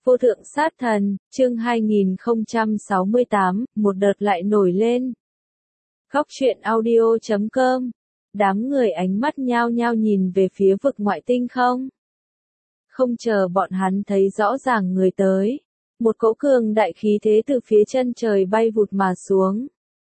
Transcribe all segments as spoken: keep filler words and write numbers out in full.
Vô thượng sát thần, chương hai nghìn không trăm sáu mươi tám, một đợt lại nổi lên. Góc truyện audio chấm com. Đám người ánh mắt nhao nhao nhìn về phía vực ngoại tinh không. Không chờ bọn hắn thấy rõ ràng người tới. Một cỗ cường đại khí thế từ phía chân trời bay vụt mà xuống.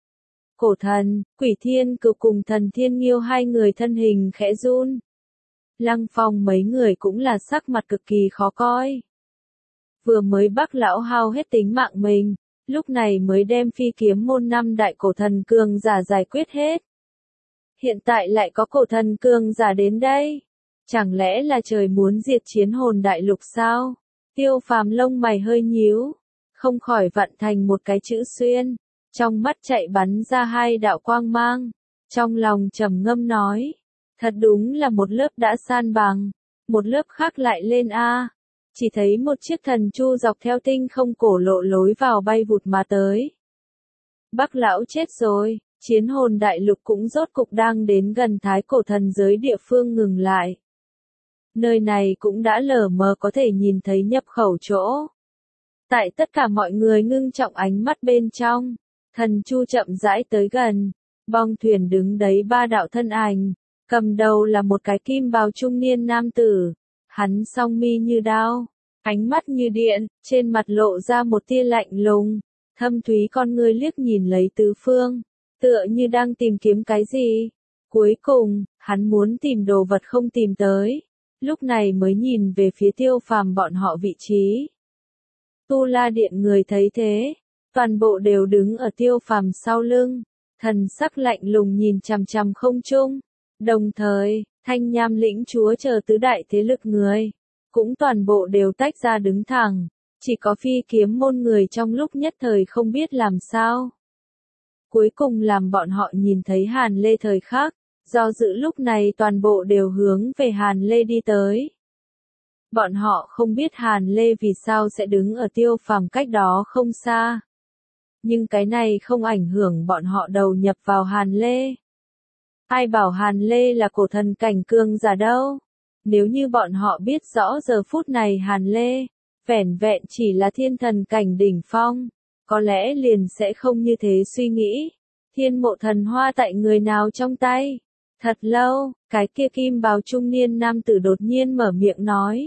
Cổ thần, Quỷ Thiên Cựu cùng Thần Thiên Nghiêu hai người thân hình khẽ run. Lăng Phong mấy người cũng là sắc mặt cực kỳ khó coi. Vừa mới Bắc lão hao hết tính mạng mình, lúc này mới đem phi kiếm môn năm đại cổ thần cường giả giải quyết hết. Hiện tại lại có cổ thần cường giả đến đây. Chẳng lẽ là trời muốn diệt chiến hồn đại lục sao? Tiêu Phàm lông mày hơi nhíu, không khỏi vặn thành một cái chữ xuyên, trong mắt chạy bắn ra hai đạo quang mang, trong lòng trầm ngâm nói, thật đúng là một lớp đã san bằng, một lớp khác lại lên a. Chỉ thấy một chiếc thần chu dọc theo tinh không cổ lộ lối vào bay vụt mà tới. Bắc lão chết rồi, chiến hồn đại lục cũng rốt cục đang đến gần thái cổ thần giới địa phương ngừng lại. Nơi này cũng đã lờ mờ có thể nhìn thấy nhập khẩu chỗ. Tại tất cả mọi người ngưng trọng ánh mắt bên trong, thần chu chậm rãi tới gần, bong thuyền đứng đấy ba đạo thân ảnh, cầm đầu là một cái kim bào trung niên nam tử. Hắn song mi như đao, ánh mắt như điện, trên mặt lộ ra một tia lạnh lùng, thâm thúy con ngươi liếc nhìn lấy tứ phương, tựa như đang tìm kiếm cái gì. Cuối cùng, hắn muốn tìm đồ vật không tìm tới, lúc này mới nhìn về phía Tiêu Phàm bọn họ vị trí. Tu La Điện người thấy thế, toàn bộ đều đứng ở Tiêu Phàm sau lưng, thần sắc lạnh lùng nhìn chằm chằm không trung, đồng thời Thanh Nham lĩnh chúa chờ tứ đại thế lực người, cũng toàn bộ đều tách ra đứng thẳng, chỉ có phi kiếm môn người trong lúc nhất thời không biết làm sao. Cuối cùng làm bọn họ nhìn thấy Hàn Lê thời khắc, do dự lúc này toàn bộ đều hướng về Hàn Lê đi tới. Bọn họ không biết Hàn Lê vì sao sẽ đứng ở Tiêu Phàm cách đó không xa. Nhưng cái này không ảnh hưởng bọn họ đầu nhập vào Hàn Lê. Ai bảo Hàn Lê là cổ thần cảnh cường giả đâu. Nếu như bọn họ biết rõ giờ phút này Hàn Lê, vẻn vẹn chỉ là thiên thần cảnh đỉnh phong, có lẽ liền sẽ không như thế suy nghĩ. Thiên mộ thần hoa tại người nào trong tay? Thật lâu, cái kia kim bào trung niên nam tử đột nhiên mở miệng nói.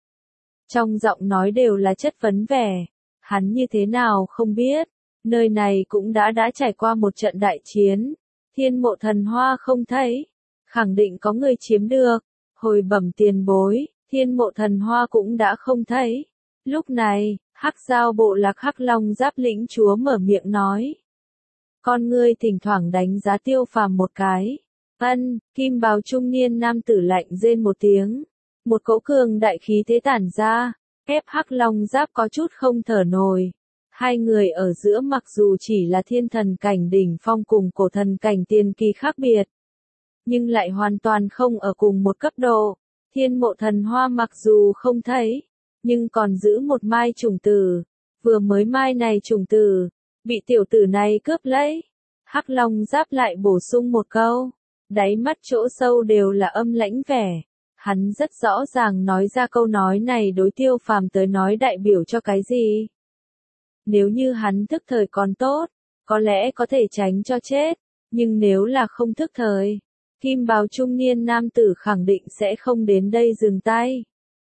Trong giọng nói đều là chất vấn vẻ. Hắn như thế nào không biết, nơi này cũng đã đã trải qua một trận đại chiến. Thiên mộ thần hoa không thấy, khẳng định có người chiếm được. Hồi bẩm tiền bối, thiên mộ thần hoa cũng đã không thấy. Lúc này, Hắc Giao bộ lạc Hắc Long Giáp lĩnh chúa mở miệng nói. Con ngươi thỉnh thoảng đánh giá Tiêu Phàm một cái. Ân, kim bào trung niên nam tử lạnh rên một tiếng. Một cỗ cường đại khí thế tản ra, ép Hắc Long Giáp có chút không thở nổi. Hai người ở giữa mặc dù chỉ là thiên thần cảnh đỉnh phong cùng cổ thần cảnh tiên kỳ khác biệt, nhưng lại hoàn toàn không ở cùng một cấp độ. Thiên mộ thần hoa mặc dù không thấy, nhưng còn giữ một mai trùng tử. Vừa mới mai này trùng tử, bị tiểu tử này cướp lấy. Hắc Long Giáp lại bổ sung một câu, đáy mắt chỗ sâu đều là âm lãnh vẻ. Hắn rất rõ ràng nói ra câu nói này đối Tiêu Phàm tới nói đại biểu cho cái gì. Nếu như hắn thức thời còn tốt, có lẽ có thể tránh cho chết, nhưng nếu là không thức thời, kim bào trung niên nam tử khẳng định sẽ không đến đây dừng tay.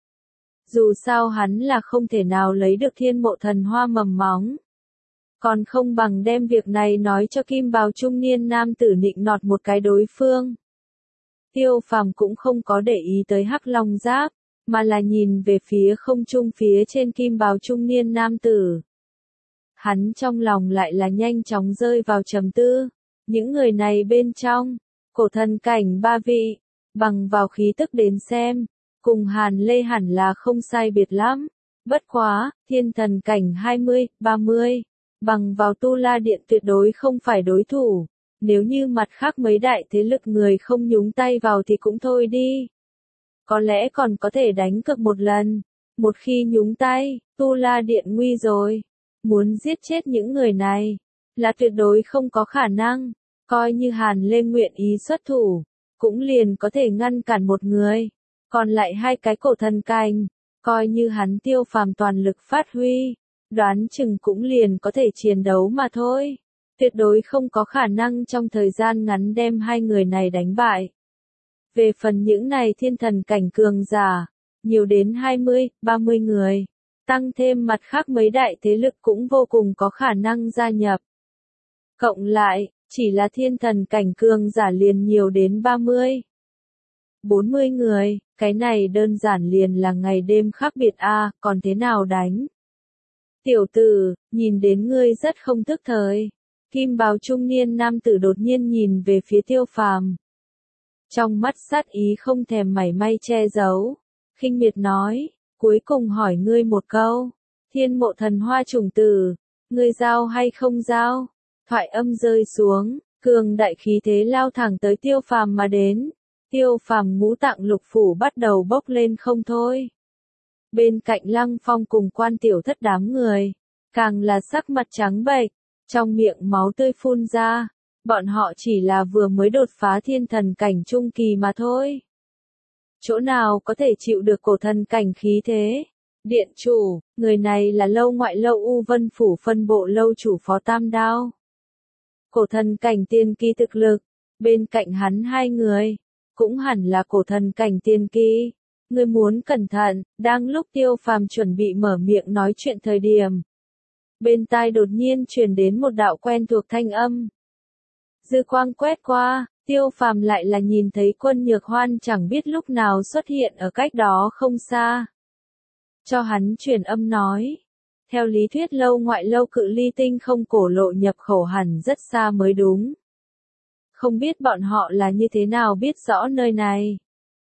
Dù sao hắn là không thể nào lấy được thiên mộ thần hoa mầm móng. Còn không bằng đem việc này nói cho kim bào trung niên nam tử nịnh nọt một cái đối phương. Tiêu Phàm cũng không có để ý tới Hắc Long Giáp, mà là nhìn về phía không trung phía trên kim bào trung niên nam tử. Hắn trong lòng lại là nhanh chóng rơi vào trầm tư. Những người này bên trong, cổ thần cảnh ba vị, bằng vào khí tức đến xem, cùng Hàn Lê hẳn là không sai biệt lắm. Bất quá, thiên thần cảnh hai mươi, ba mươi, bằng vào Tu La Điện tuyệt đối không phải đối thủ. Nếu như mặt khác mấy đại thế lực người không nhúng tay vào thì cũng thôi đi. Có lẽ còn có thể đánh cược một lần. Một khi nhúng tay, Tu La Điện nguy rồi. Muốn giết chết những người này, là tuyệt đối không có khả năng. Coi như Hàn Lê nguyện ý xuất thủ, cũng liền có thể ngăn cản một người. Còn lại hai cái cổ thần cảnh, Coi như hắn Tiêu Phàm toàn lực phát huy, đoán chừng cũng liền có thể chiến đấu mà thôi. Tuyệt đối không có khả năng trong thời gian ngắn đem hai người này đánh bại. Về phần những này thiên thần cảnh cường giả, nhiều đến hai mươi, ba mươi người, tăng thêm mặt khác mấy đại thế lực cũng vô cùng có khả năng gia nhập. Cộng lại, chỉ là thiên thần cảnh cường giả liền nhiều đến ba mươi, bốn mươi người, cái này đơn giản liền là ngày đêm khác biệt a, à, còn thế nào đánh? Tiểu tử, nhìn đến ngươi rất không thức thời. Kim bào trung niên nam tử đột nhiên nhìn về phía Tiêu Phàm. Trong mắt sát ý không thèm mảy may che giấu, khinh miệt nói, cuối cùng hỏi ngươi một câu, thiên mộ thần hoa trùng tử, ngươi giao hay không giao? Thoại âm rơi xuống, cường đại khí thế lao thẳng tới Tiêu Phàm mà đến. Tiêu Phàm ngũ tạng lục phủ bắt đầu bốc lên không thôi. Bên cạnh Lăng Phong cùng Quan Tiểu Thất đám người, càng là sắc mặt trắng bệch, trong miệng máu tươi phun ra, bọn họ chỉ là vừa mới đột phá thiên thần cảnh trung kỳ mà thôi. Chỗ nào có thể chịu được cổ thần cảnh khí thế? Điện chủ, người này là Lâu Ngoại Lâu U Vân Phủ phân bộ lâu chủ Phó Tam Đao. Cổ thần cảnh tiên kỳ thực lực, bên cạnh hắn hai người, cũng hẳn là cổ thần cảnh tiên kỳ. Ngươi muốn cẩn thận, đang lúc Tiêu Phàm chuẩn bị mở miệng nói chuyện thời điểm. Bên tai đột nhiên truyền đến một đạo quen thuộc thanh âm. Dư quang quét qua, Tiêu Phàm lại là nhìn thấy Quân Nhược Hoan chẳng biết lúc nào xuất hiện ở cách đó không xa. Cho hắn truyền âm nói. Theo lý thuyết Lâu Ngoại Lâu cự ly tinh không cổ lộ nhập khẩu hẳn rất xa mới đúng. Không biết bọn họ là như thế nào biết rõ nơi này.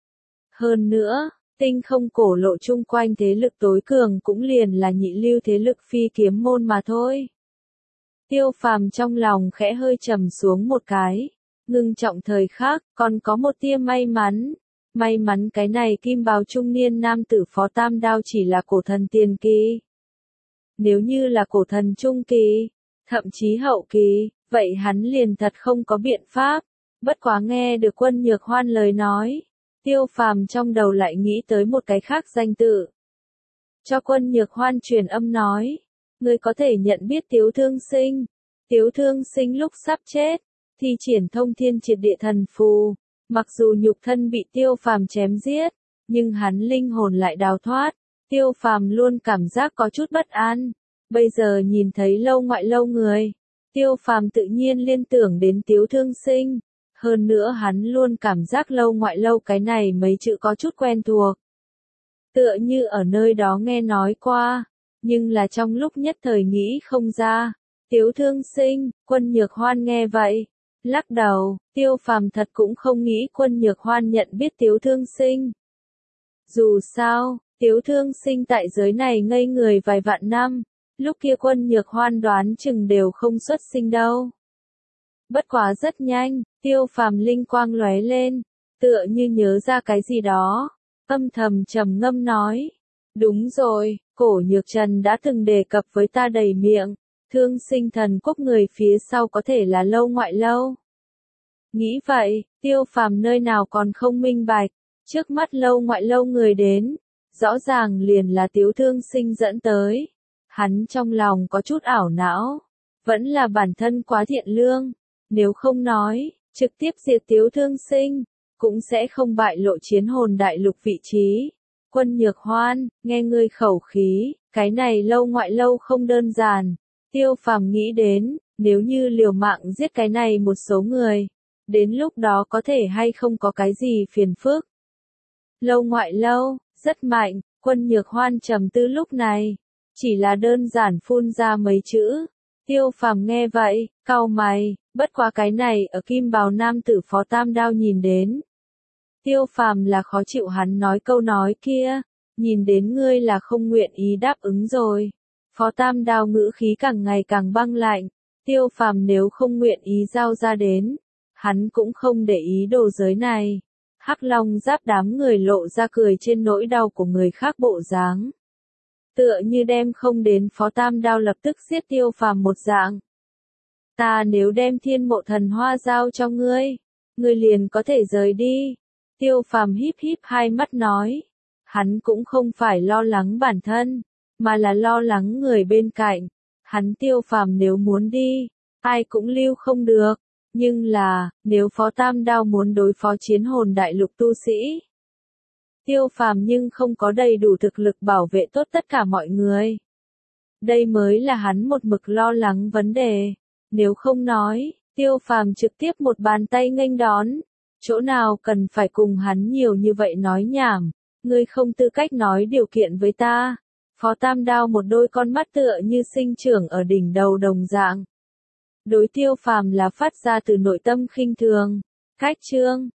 Hơn nữa, tinh không cổ lộ chung quanh thế lực tối cường cũng liền là nhị lưu thế lực phi kiếm môn mà thôi. Tiêu Phàm trong lòng khẽ hơi trầm xuống một cái, ngưng trọng thời khắc, còn có một tia may mắn. May mắn cái này kim bào trung niên nam tử Phó Tam Đao chỉ là cổ thần tiền kỳ. Nếu như là cổ thần trung kỳ, thậm chí hậu kỳ, vậy hắn liền thật không có biện pháp. Bất quá nghe được Quân Nhược Hoan lời nói, Tiêu Phàm trong đầu lại nghĩ tới một cái khác danh tự. Cho Quân Nhược Hoan truyền âm nói, ngươi có thể nhận biết Tiếu Thương Sinh. Tiếu Thương Sinh lúc sắp chết, thi triển thông thiên triệt địa thần phù, mặc dù nhục thân bị Tiêu Phàm chém giết, nhưng hắn linh hồn lại đào thoát. Tiêu Phàm luôn cảm giác có chút bất an. Bây giờ nhìn thấy Lâu Ngoại Lâu người, Tiêu Phàm tự nhiên liên tưởng đến Tiếu Thương Sinh. Hơn nữa hắn luôn cảm giác Lâu Ngoại Lâu cái này mấy chữ có chút quen thuộc. Tựa như ở nơi đó nghe nói qua, nhưng là trong lúc nhất thời nghĩ không ra. Tiếu Thương Sinh, Quân Nhược Hoan nghe vậy, lắc đầu, Tiêu Phàm thật cũng không nghĩ Quân Nhược Hoan nhận biết Tiếu Thương Sinh. Dù sao, Tiếu Thương Sinh tại giới này ngây người vài vạn năm, lúc kia Quân Nhược Hoan đoán chừng đều không xuất sinh đâu. Bất quá rất nhanh, Tiêu Phàm linh quang lóe lên, tựa như nhớ ra cái gì đó, âm thầm trầm ngâm nói, đúng rồi, Cổ Nhược Trần đã từng đề cập với ta đầy miệng, Thương Sinh thần quốc người phía sau có thể là Lâu Ngoại Lâu. Nghĩ vậy, Tiêu Phàm nơi nào còn không minh bạch, trước mắt Lâu Ngoại Lâu người đến, rõ ràng liền là Tiếu Thương Sinh dẫn tới. Hắn trong lòng có chút ảo não, vẫn là bản thân quá thiện lương, nếu không nói, trực tiếp diệt Tiếu Thương Sinh, cũng sẽ không bại lộ chiến hồn đại lục vị trí. Quân Nhược Hoan, nghe ngươi khẩu khí, cái này Lâu Ngoại Lâu không đơn giản. Tiêu Phàm nghĩ đến, nếu như liều mạng giết cái này một số người, đến lúc đó có thể hay không có cái gì phiền phức. Lâu Ngoại Lâu, rất mạnh. Quân Nhược Hoan trầm tư lúc này, chỉ là đơn giản phun ra mấy chữ. Tiêu Phàm nghe vậy, cau mày, bất quá cái này ở kim bào nam tử Phó Tam Đao nhìn đến. Tiêu Phàm là khó chịu hắn nói câu nói kia, nhìn đến ngươi là không nguyện ý đáp ứng rồi. Phó Tam Đao ngữ khí càng ngày càng băng lạnh, Tiêu Phàm nếu không nguyện ý giao ra đến, hắn cũng không để ý đồ giới này. Hắc Long Giáp đám người lộ ra cười trên nỗi đau của người khác bộ dáng. Tựa như đem không đến Phó Tam Đao lập tức giết Tiêu Phàm một dạng. Ta nếu đem thiên mộ thần hoa giao cho ngươi, ngươi liền có thể rời đi. Tiêu Phàm híp híp hai mắt nói. Hắn cũng không phải lo lắng bản thân, mà là lo lắng người bên cạnh. Hắn Tiêu Phàm nếu muốn đi, ai cũng lưu không được. Nhưng là, nếu Phó Tam Đao muốn đối phó chiến hồn đại lục tu sĩ, Tiêu Phàm nhưng không có đầy đủ thực lực bảo vệ tốt tất cả mọi người. Đây mới là hắn một mực lo lắng vấn đề. Nếu không nói, Tiêu Phàm trực tiếp một bàn tay nghênh đón. Chỗ nào cần phải cùng hắn nhiều như vậy nói nhảm. Ngươi không tư cách nói điều kiện với ta. Phó Tam Đao một đôi con mắt tựa như sinh trưởng ở đỉnh đầu đồng dạng. Đối Tiêu Phàm là phát ra từ nội tâm khinh thường. Cách chương